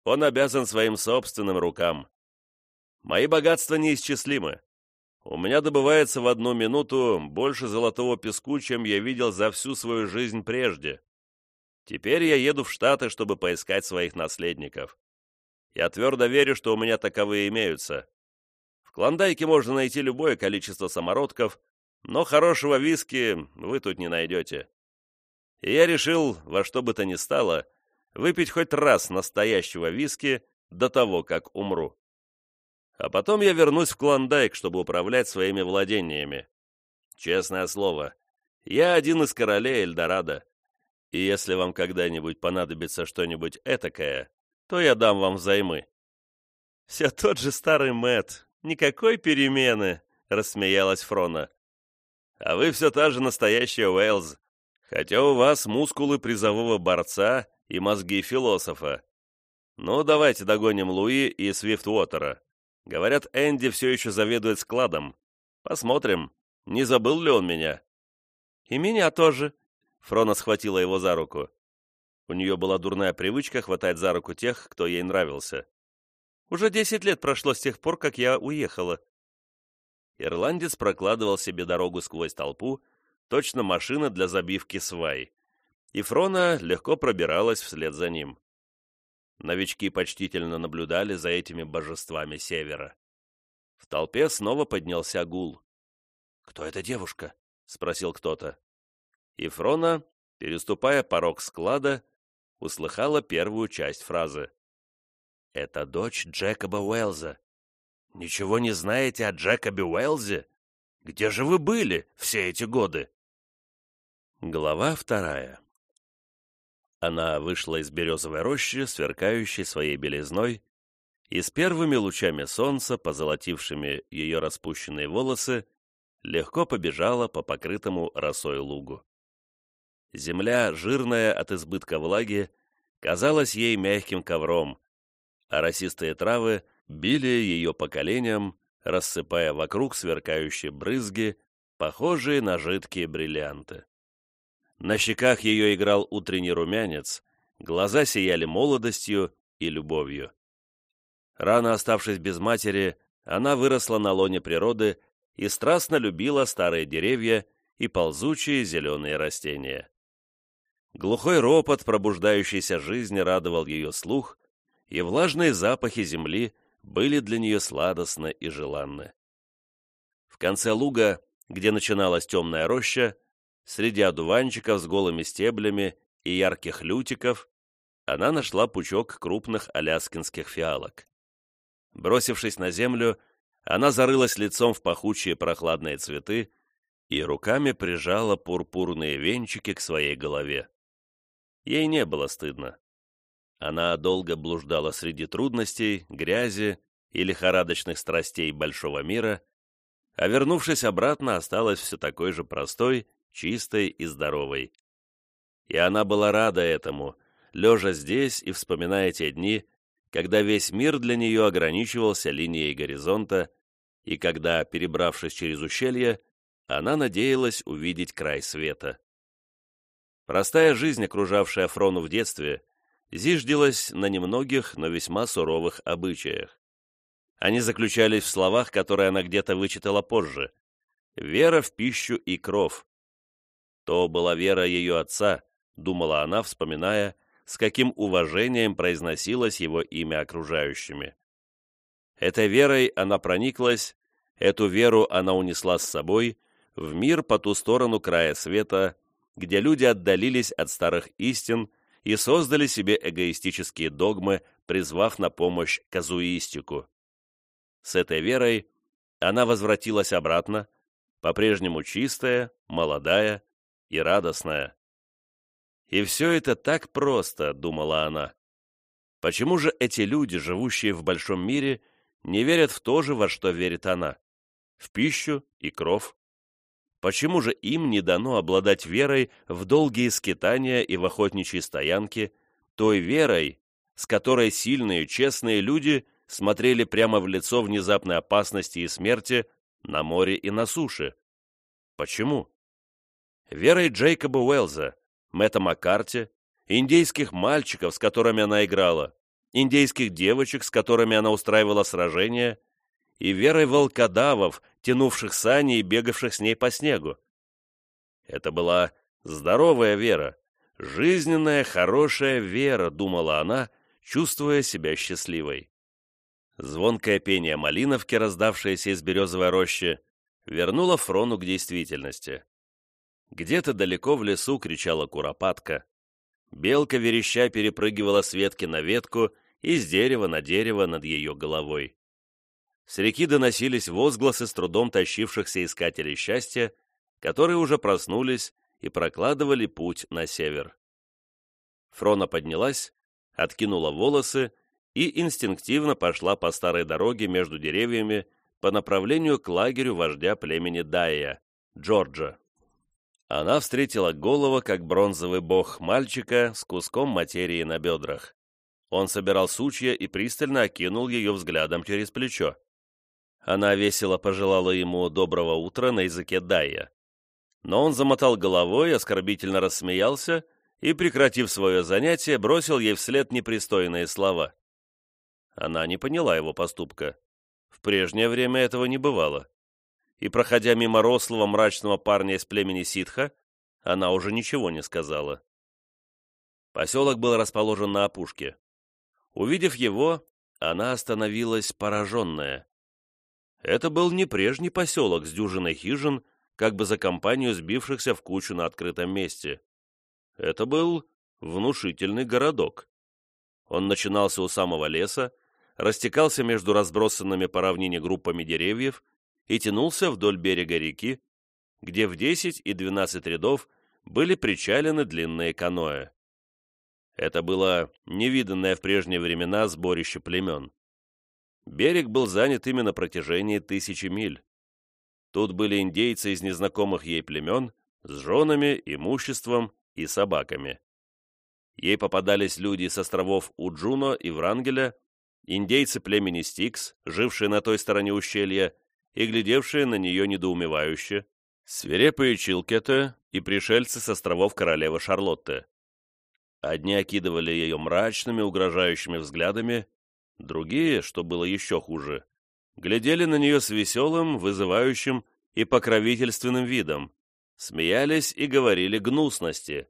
Speaker 1: он обязан своим собственным рукам. Мои богатства неисчислимы. У меня добывается в 1 минуту больше золотого песку, чем я видел за всю свою жизнь прежде. Теперь я еду в Штаты, чтобы поискать своих наследников. Я твердо верю, что у меня таковые имеются. В Клондайке можно найти любое количество самородков, но хорошего виски вы тут не найдете. И я решил, во что бы то ни стало, выпить хоть раз настоящего виски до того, как умру. А потом я вернусь в Клондайк, чтобы управлять своими владениями. Честное слово, я один из королей Эльдорадо, и если вам когда-нибудь понадобится что-нибудь этакое, то я дам вам взаймы». «Все тот же старый Мэтт, никакой перемены», — рассмеялась Фрона. «А вы все та же настоящая Уэллс, хотя у вас мускулы призового борца и мозги философа. Ну, давайте догоним Луи и Свифтвотера. Говорят, Энди все еще заведует складом. Посмотрим, не забыл ли он меня». «И меня тоже», — Фрона схватила его за руку. У нее была дурная привычка хватать за руку тех, кто ей нравился. «Уже 10 лет прошло с тех пор, как я уехала». Ирландец прокладывал себе дорогу сквозь толпу, точно машина для забивки свай, и Фрона легко пробиралась вслед за ним. Новички почтительно наблюдали за этими божествами Севера. В толпе снова поднялся гул. «Кто эта девушка?» — спросил кто-то. И Фрона, переступая порог склада, услыхала первую часть фразы. «Это дочь Джекоба Уэллза. Ничего не знаете о Джекобе Уэллзе? Где же вы были все эти годы?» Глава 2. Она вышла из березовой рощи, сверкающей своей белизной, и с первыми лучами солнца, позолотившими ее распущенные волосы, легко побежала по покрытому росой лугу. Земля, жирная от избытка влаги, казалась ей мягким ковром, а росистые травы били ее по коленям, рассыпая вокруг сверкающие брызги, похожие на жидкие бриллианты. На щеках ее играл утренний румянец, глаза сияли молодостью и любовью. Рано оставшись без матери, она выросла на лоне природы и страстно любила старые деревья и ползучие зеленые растения. Глухой ропот пробуждающейся жизни радовал ее слух, и влажные запахи земли были для нее сладостны и желанны. В конце луга, где начиналась темная роща, среди одуванчиков с голыми стеблями и ярких лютиков, она нашла пучок крупных аляскинских фиалок. Бросившись на землю, она зарылась лицом в пахучие прохладные цветы и руками прижала пурпурные венчики к своей голове. Ей не было стыдно. Она долго блуждала среди трудностей, грязи и лихорадочных страстей большого мира, а вернувшись обратно, осталась все такой же простой, чистой и здоровой. И она была рада этому, лежа здесь и вспоминая те дни, когда весь мир для нее ограничивался линией горизонта, и когда, перебравшись через ущелье, она надеялась увидеть край света. Простая жизнь, окружавшая Фрону в детстве, зиждилась на немногих, но весьма суровых обычаях. Они заключались в словах, которые она где-то вычитала позже. «Вера в пищу и кров». То была вера ее отца, думала она, вспоминая, с каким уважением произносилось его имя окружающими. Этой верой она прониклась, эту веру она унесла с собой в мир по ту сторону края света, где люди отдалились от старых истин и создали себе эгоистические догмы, призвав на помощь казуистику. С этой верой она возвратилась обратно, по-прежнему чистая, молодая и радостная. И все это так просто, думала она. Почему же эти люди, живущие в большом мире, не верят в то же, во что верит она? В пищу и кров? Почему же им не дано обладать верой в долгие скитания и в охотничьи стоянки, той верой, с которой сильные, честные люди смотрели прямо в лицо внезапной опасности и смерти на море и на суше? Почему? Верой Джейкоба Уэллза, Мэтта Маккарти, индейских мальчиков, с которыми она играла,
Speaker 2: индейских девочек, с которыми она устраивала сражения, и верой волкодавов, тянувших сани и бегавших с ней по снегу. Это была здоровая вера, жизненная, хорошая вера, думала она, чувствуя себя счастливой. Звонкое пение малиновки, раздавшееся из березовой рощи, вернуло Фрону к действительности. Где-то далеко в лесу кричала куропатка. Белка вереща перепрыгивала с ветки на ветку и с дерева на дерево над ее головой. С реки доносились возгласы с трудом тащившихся искателей счастья, которые уже проснулись и прокладывали путь на север. Фрона поднялась, откинула волосы и инстинктивно пошла по старой дороге между деревьями по направлению к лагерю вождя племени Дайя, Джорджа. Она встретила Голова как бронзовый бог мальчика с куском материи на бедрах. Он собирал сучья и пристально окинул ее взглядом через плечо. Она весело пожелала ему доброго утра на языке Дайя. Но он замотал головой, оскорбительно рассмеялся и, прекратив свое занятие, бросил ей вслед непристойные слова. Она не поняла его поступка. В прежнее время этого не бывало. И, проходя мимо рослого мрачного парня из племени Ситха, она уже ничего не сказала. Поселок был расположен на опушке. Увидев его, она остановилась пораженная. Это был не прежний поселок с дюжиной хижин, как бы за компанию сбившихся в кучу на открытом месте. Это был внушительный городок. Он начинался у самого леса, растекался между разбросанными по равнине группами деревьев и тянулся вдоль берега реки, где в 10 и 12 рядов были причалены длинные каноэ. Это было невиданное в прежние времена сборище племен. Берег был занят ими на протяжении 1000 миль. Тут были индейцы из незнакомых ей племен с женами, имуществом и собаками. Ей попадались люди с островов Уджуно и Врангеля, индейцы племени Стикс, жившие на той стороне ущелья и глядевшие на нее недоумевающе, свирепые Чилкеты и пришельцы с островов королевы Шарлотты. Одни окидывали ее мрачными, угрожающими взглядами, другие, что было еще хуже, глядели на нее с веселым, вызывающим и покровительственным видом, смеялись и говорили гнусности.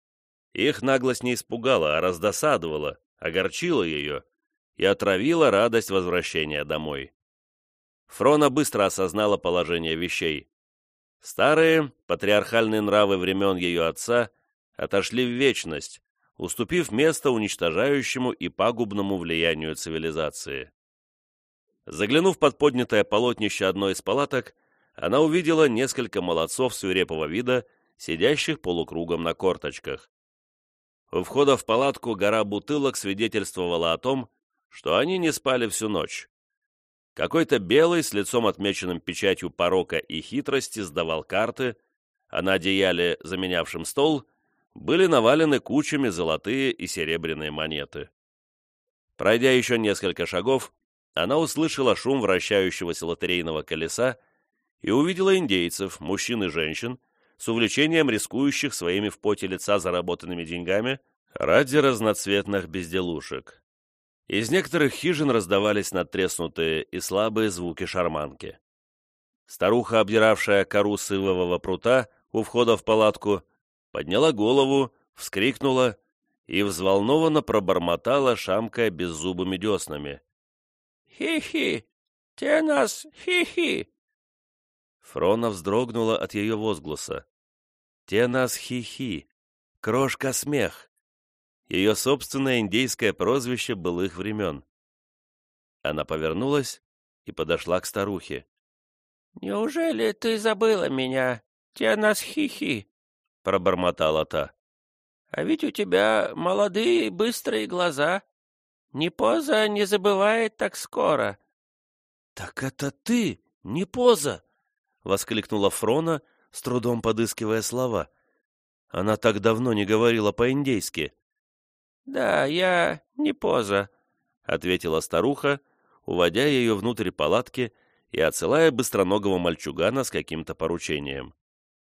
Speaker 2: Их наглость не испугала, а раздосадовала, огорчила ее и отравила радость возвращения домой. Фрона быстро осознала положение вещей. Старые, патриархальные нравы времен ее отца отошли в вечность, уступив место уничтожающему и пагубному влиянию цивилизации. Заглянув под поднятое полотнище одной из палаток, она увидела несколько молодцов свирепого вида, сидящих полукругом на корточках. У входа в палатку гора бутылок свидетельствовала о том, что они не спали всю ночь. Какой-то белый, с лицом отмеченным печатью порока и хитрости, сдавал карты, а на одеяле, заменявшем стол, были навалены кучами золотые и серебряные монеты. Пройдя еще несколько шагов, она услышала шум вращающегося лотерейного колеса и увидела индейцев, мужчин и женщин, с увлечением рискующих своими в поте лица заработанными деньгами ради разноцветных безделушек. Из некоторых хижин раздавались надтреснутые и слабые звуки шарманки. Старуха, обдиравшая кору сывового прута у входа в палатку, подняла голову, вскрикнула и взволнованно пробормотала, шамкая беззубыми деснами. «Хи-хи! Те нас хи-хи!» Фрона вздрогнула от ее возгласа. «Те нас хи-хи! Крошка-смех!» Ее собственное индейское прозвище былых времен. Она повернулась и подошла к старухе. «Неужели ты забыла меня? Те нас хи-хи!» — пробормотала та. «А ведь у тебя молодые быстрые глаза. Непоза не забывает так скоро». «Так это ты, Непоза!» — воскликнула Фрона, с трудом подыскивая слова. Она так давно не говорила по-индейски. «Да, я Непоза», — ответила старуха, уводя ее внутрь палатки и отсылая быстроногого мальчугана с каким-то поручением.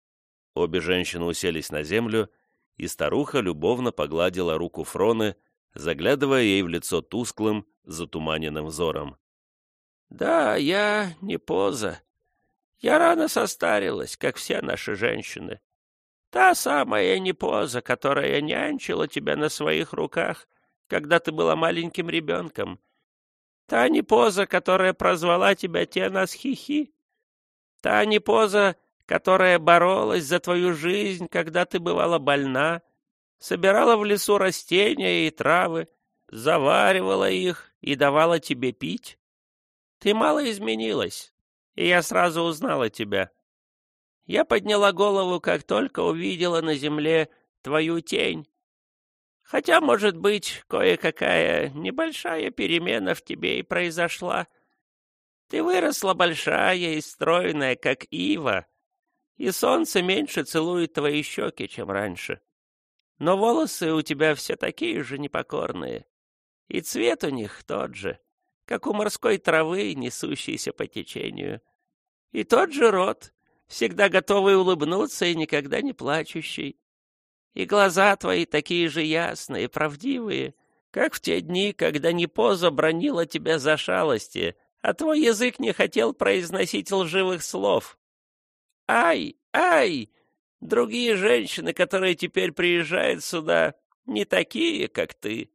Speaker 2: Обе женщины уселись на землю, и старуха любовно погладила руку Фроны, заглядывая ей в лицо тусклым, затуманенным взором.
Speaker 3: «Да, я не поза. Я рано состарилась, как все наши женщины. Та самая непоза, которая нянчила тебя на своих руках, когда ты была маленьким ребенком. Та непоза, которая прозвала тебя Тенас-Хихи. Та непоза, которая боролась за твою жизнь, когда ты бывала больна, собирала в лесу растения и травы, заваривала их и давала тебе пить. Ты мало изменилась, и я сразу узнала тебя. Я подняла голову, как только увидела на земле твою тень. Хотя, может быть, кое-какая небольшая перемена в тебе и произошла. Ты выросла большая и стройная, как ива, и солнце меньше целует твои щеки, чем раньше. Но волосы у тебя все такие же непокорные, и цвет у них тот же, как у морской травы, несущейся по течению. И тот же рот, всегда готовый улыбнуться и никогда не плачущий. И глаза твои такие же ясные, правдивые, как в те дни, когда Непоза бранила тебя за шалости, а твой язык не хотел произносить лживых слов. Ай, ай! Другие женщины, которые теперь приезжают сюда, не такие, как ты.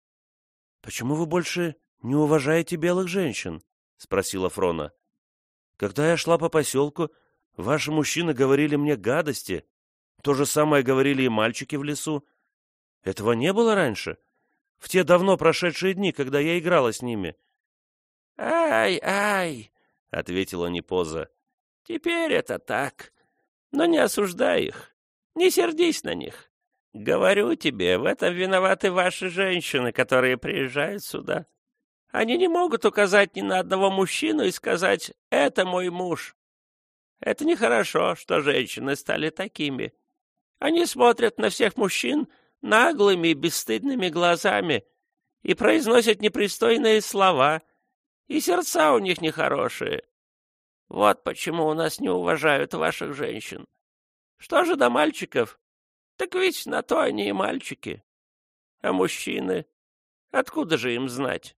Speaker 2: — Почему вы больше не уважаете белых женщин? — спросила Фрона. — Когда я шла по поселку, ваши мужчины говорили мне гадости. То же самое говорили и мальчики в лесу. Этого не было раньше, в те давно прошедшие дни, когда я играла с ними. —
Speaker 3: Ай, ай! — ответила Непоза. — Теперь это так. Но не осуждай их, не сердись на них. Говорю тебе, в этом виноваты ваши женщины, которые приезжают сюда. Они не могут указать ни на одного мужчину и сказать «это мой муж». Это нехорошо, что женщины стали такими. Они смотрят на всех мужчин наглыми и бесстыдными глазами и произносят непристойные слова, и сердца у них нехорошие. Вот почему у нас не уважают ваших женщин. Что же до мальчиков? Так ведь на то они и мальчики. А мужчины? Откуда же им знать?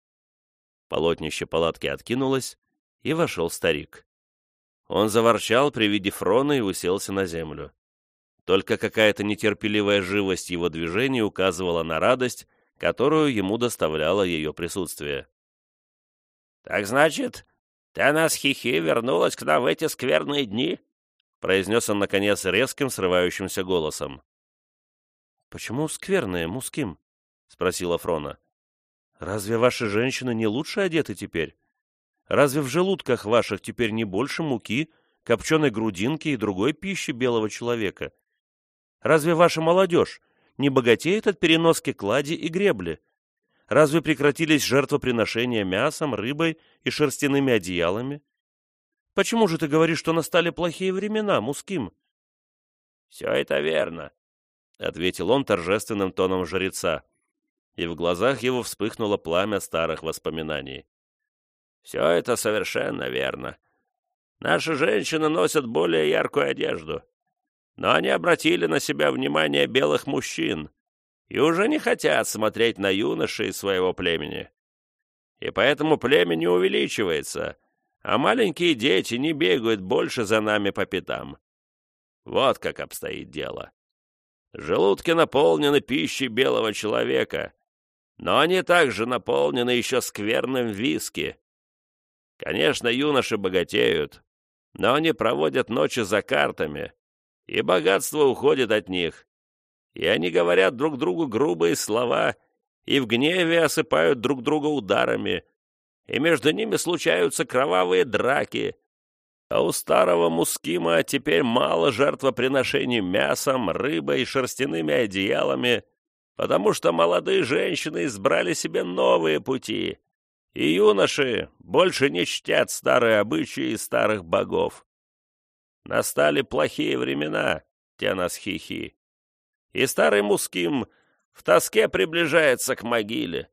Speaker 2: Полотнище палатки откинулось, и вошел старик. Он заворчал при виде Фроны и уселся на землю. Только какая-то нетерпеливая живость его движений указывала на радость, которую ему доставляло ее присутствие.
Speaker 3: — Так значит, Тенас-Хихи вернулась к нам в эти скверные дни? — произнес он, наконец, резким, срывающимся голосом.
Speaker 2: — Почему скверные, Муским? — спросила Фрона. — Разве ваши женщины не лучше одеты теперь? Разве в желудках ваших теперь не больше муки, копченой грудинки и другой пищи белого человека? Разве ваша молодежь не богатеет от переноски клади и гребли? Разве прекратились жертвоприношения мясом, рыбой и шерстяными одеялами? Почему же ты говоришь, что настали плохие времена, Муским?
Speaker 3: — Все это верно, — ответил он торжественным тоном жреца, и в глазах его вспыхнуло пламя старых воспоминаний. — Все это совершенно верно. Наши женщины носят более яркую одежду, но они обратили на себя внимание белых мужчин и уже не хотят смотреть на юношей своего племени. И поэтому племя не увеличивается, а маленькие дети не бегают больше за нами по пятам. Вот как обстоит дело. Желудки наполнены пищей белого человека, но они также наполнены еще скверным виски. Конечно, юноши богатеют, но они проводят ночи за картами, и богатство уходит от них. И они говорят друг другу грубые слова, и в гневе осыпают друг друга ударами, и между ними случаются кровавые драки. А у старого Мускима теперь мало жертвоприношений мясом, рыбой и шерстяными одеялами, потому что молодые женщины избрали себе новые пути, и юноши больше не чтят старые обычаи и старых богов. Настали плохие времена, Тенас-Хихи, и старый Муским в тоске приближается к могиле.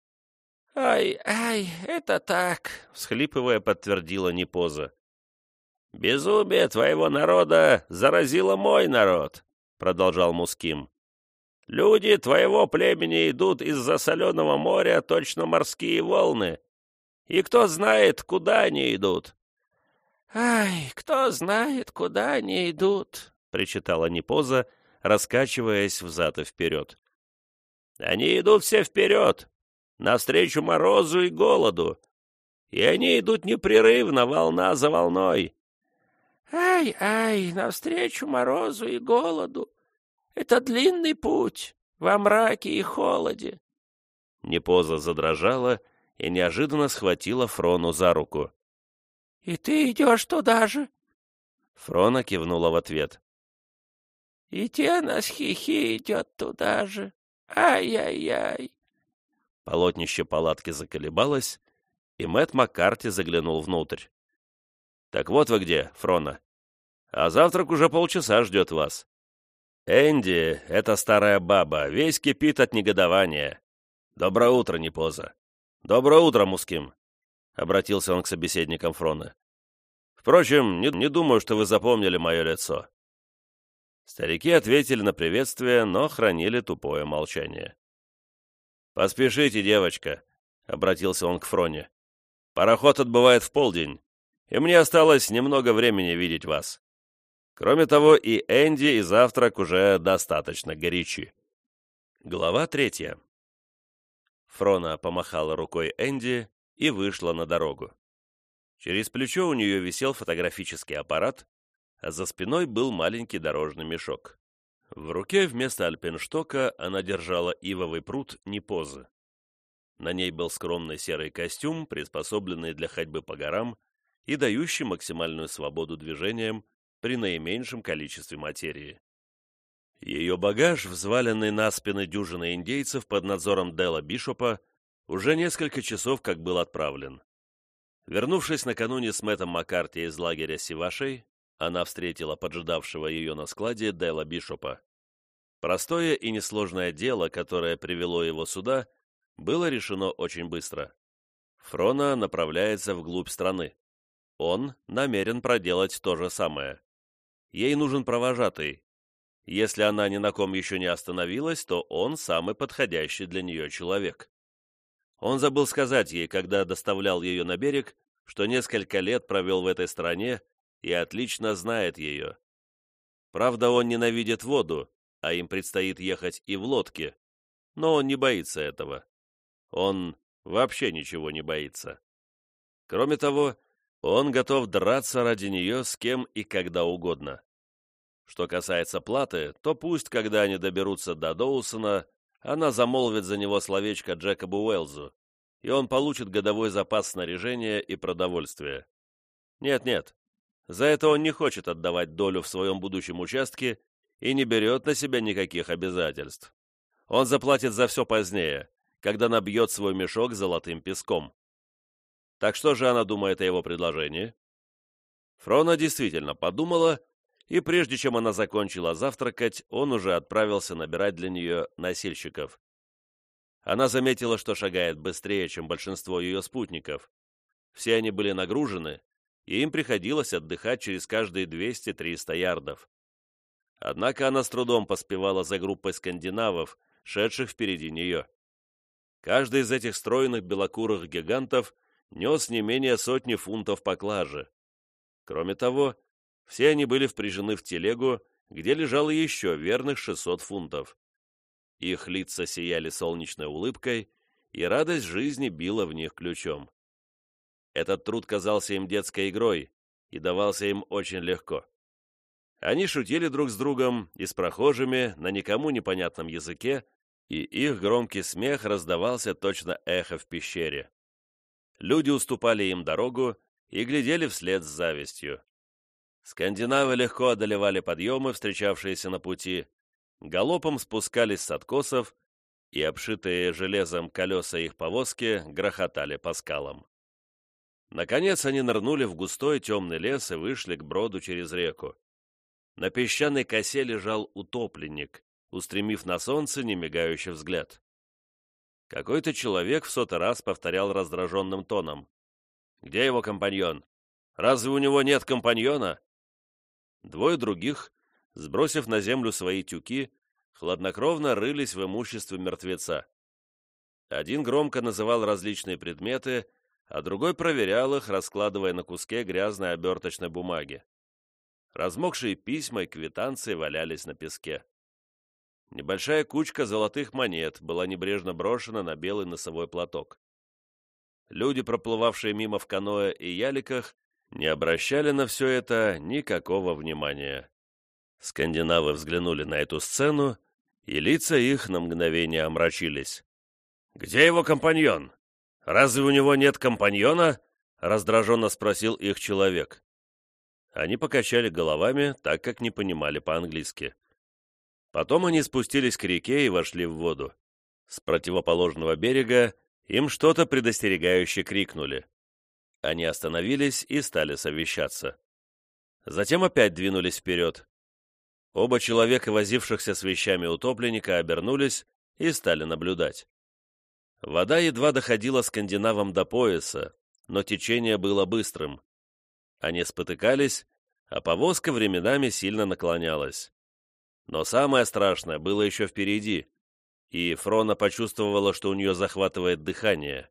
Speaker 3: — Ай, ай, это так, — всхлипывая, подтвердила Непоза. — Безумие твоего народа заразило мой народ, — продолжал Муским. Люди твоего племени идут из-за соленого моря, точно морские волны. И кто знает, куда они идут?» «Ай, кто знает, куда они идут», — причитала Непоза, раскачиваясь взад и вперед. «Они идут все вперед, навстречу морозу и голоду, и они идут непрерывно, волна за волной». «Ай, навстречу морозу и голоду. Это длинный путь во мраке и холоде».
Speaker 2: Непоза задрожала и неожиданно схватила Фрону за руку.
Speaker 3: «И ты идешь туда же?»
Speaker 2: Фрона кивнула в ответ.
Speaker 3: «И Тенас-Хи-Хи идет туда же. Ай-яй-яй!»
Speaker 2: Полотнище палатки заколебалось, и Мэтт Маккарти заглянул внутрь. «Так вот вы где, Фрона. А завтрак уже полчаса ждет вас. Энди, эта старая баба, весь кипит от негодования. Доброе утро, Непоза. Доброе утро, Муским», — обратился он к собеседникам Фрона. «Впрочем, не думаю, что вы запомнили мое лицо». Старики ответили на приветствие, но хранили тупое молчание. «Поспешите, девочка», — обратился он к Фроне. «Пароход отбывает в полдень, и мне осталось немного времени видеть вас. Кроме того, и Энди, и завтрак уже достаточно горячи». Глава 3. Фрона помахала рукой Энди и вышла на дорогу. Через плечо у нее висел фотографический аппарат, а за спиной был маленький дорожный мешок. В руке вместо альпинштока она держала ивовый прут Непозы. На ней был скромный серый костюм, приспособленный для ходьбы по горам и дающий максимальную свободу движениям при наименьшем количестве материи. Ее багаж, взваленный на спины дюжины индейцев под надзором Делла Бишопа, уже несколько часов как был отправлен. Вернувшись накануне с Мэттом Маккарти из лагеря Сивашей, она встретила поджидавшего ее на складе Делла Бишопа. Простое и несложное дело, которое привело его сюда, было решено очень быстро. Фрона направляется вглубь страны. Он намерен проделать то же самое. Ей нужен провожатый. Если она ни на ком еще не остановилась, то он самый подходящий для нее человек. Он забыл сказать ей, когда доставлял ее на берег, что несколько лет провел в этой стране и отлично знает ее. Правда, он ненавидит воду, а им предстоит ехать и в лодке, но он не боится этого. Он вообще ничего не боится. Кроме того, он готов драться ради нее с кем и когда угодно. Что касается платы, то пусть, когда они доберутся до Доусона, она замолвит за него словечко Джекобу Уэллзу, и он получит годовой запас снаряжения и продовольствия. Нет, за это он не хочет отдавать долю в своем будущем участке и не берет на себя никаких обязательств. Он заплатит за все позднее, когда набьет свой мешок золотым песком. Так что же она думает о его предложении? Фрона действительно подумала, и прежде чем она закончила завтракать, он уже отправился набирать для нее носильщиков. Она заметила, что шагает быстрее, чем большинство ее спутников. Все они были нагружены, и им приходилось отдыхать через каждые 200-300 ярдов. Однако она с трудом поспевала за группой скандинавов, шедших впереди нее. Каждый из этих стройных белокурых гигантов нес не менее 100 фунтов поклажи. Кроме того, все они были впряжены в телегу, где лежало еще верных 600 фунтов. Их лица сияли солнечной улыбкой, и радость жизни била в них ключом. Этот труд казался им детской игрой и давался им очень легко. Они шутили друг с другом и с прохожими на никому непонятном языке, и их громкий смех раздавался точно эхо в пещере. Люди уступали им дорогу и глядели вслед с завистью. Скандинавы легко одолевали подъемы, встречавшиеся на пути, галопом спускались с откосов, и обшитые железом колеса их повозки грохотали по скалам. Наконец они нырнули в густой темный лес и вышли к броду через реку. На песчаной косе лежал утопленник, устремив на солнце немигающий взгляд. Какой-то человек в 100-й раз повторял раздраженным тоном: «Где его компаньон? Разве у него нет компаньона?» Двое других, сбросив на землю свои тюки, хладнокровно рылись в имуществе мертвеца. Один громко называл различные предметы, а другой проверял их, раскладывая на куске грязной оберточной бумаги. Размокшие письма и квитанции валялись на песке. Небольшая кучка золотых монет была небрежно брошена на белый носовой платок. Люди, проплывавшие мимо в каноэ и яликах, не обращали на все это никакого внимания. Скандинавы взглянули на эту сцену, и лица их на мгновение омрачились. «Где его компаньон? Разве у него нет компаньона?» — раздраженно спросил их человек. Они покачали головами, так как не понимали по-английски. Потом они спустились к реке и вошли в воду. С противоположного берега им что-то предостерегающе крикнули. Они остановились и стали совещаться. Затем опять двинулись вперед. Оба человека, возившихся с вещами утопленника, обернулись и стали наблюдать. Вода едва доходила скандинавам до пояса, но течение было быстрым. Они спотыкались, а повозка временами сильно наклонялась. Но самое страшное было еще впереди, и Фрона почувствовала, что у нее захватывает дыхание.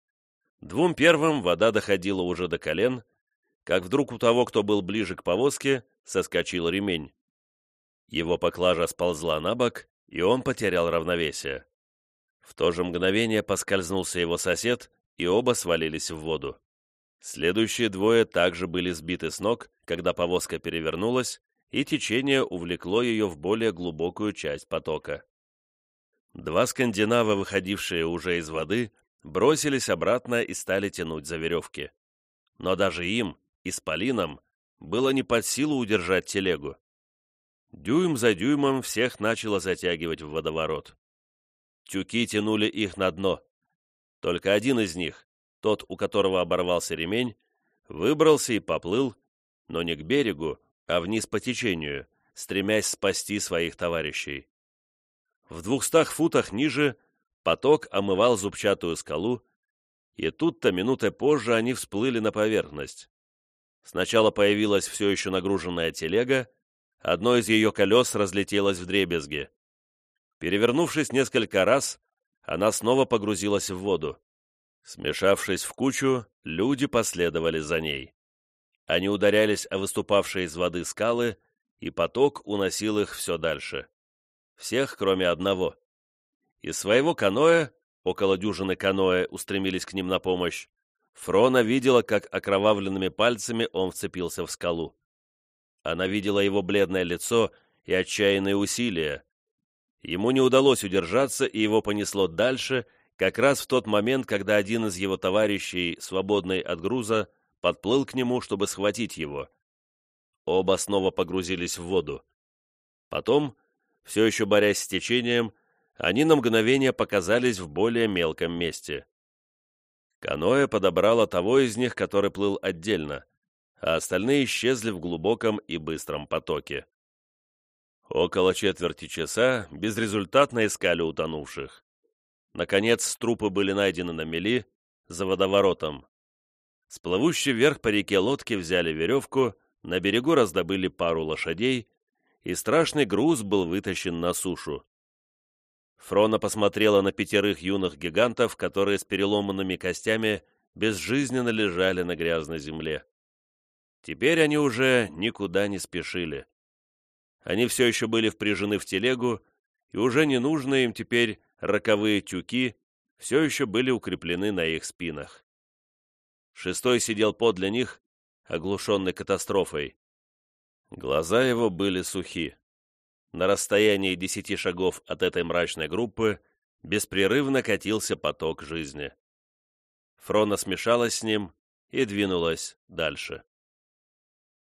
Speaker 2: Двум первым вода доходила уже до колен, как вдруг у того, кто был ближе к повозке, соскочил ремень. Его поклажа сползла на бок, и он потерял равновесие. В то же мгновение поскользнулся его сосед, и оба свалились в воду. Следующие двое также были сбиты с ног, когда повозка перевернулась, и течение увлекло ее в более глубокую часть потока. Два скандинава, выходившие уже из воды, бросились обратно и стали тянуть за веревки. Но даже им, исполинам, было не под силу удержать телегу. Дюйм за дюймом всех начало затягивать в водоворот. Тюки тянули их на дно. Только один из них, тот, у которого оборвался ремень, выбрался и поплыл, но не к берегу, а вниз по течению, стремясь спасти своих товарищей. В 200 футах ниже поток омывал зубчатую скалу, и тут-то минутой позже они всплыли на поверхность. Сначала появилась все еще нагруженная телега, одно из ее колес разлетелось вдребезги. Перевернувшись несколько раз, она снова погрузилась в воду. Смешавшись в кучу, люди последовали за ней. Они ударялись о выступавшие из воды скалы, и поток уносил их все дальше. Всех, кроме одного. Из своего каноэ, около дюжины каноэ устремились к ним на помощь, Фрона видела, как окровавленными пальцами он вцепился в скалу. Она видела его бледное лицо и отчаянные усилия. Ему не удалось удержаться, и его понесло дальше, как раз в тот момент, когда один из его товарищей, свободный от груза, подплыл к нему, чтобы схватить его. Оба снова погрузились в воду. Потом, все еще борясь с течением, они на мгновение показались в более мелком месте. Каноэ подобрало того из них, который плыл отдельно, а остальные исчезли в глубоком и быстром потоке. Около четверти часа безрезультатно искали утонувших. Наконец, трупы были найдены на мели, за водоворотом. С плывущей вверх по реке лодки взяли веревку, на берегу раздобыли пару лошадей, и страшный груз был вытащен на сушу. Фрона посмотрела на 5 юных гигантов, которые с переломанными костями безжизненно лежали на грязной земле. Теперь они уже никуда не спешили. Они все еще были впряжены в телегу, и уже ненужные им теперь роковые тюки все еще были укреплены на их спинах. Шестой сидел подле них, оглушенный катастрофой. Глаза его были сухи. На расстоянии 10 шагов от этой мрачной группы беспрерывно катился поток жизни. Фрона смешалась с ним и двинулась дальше.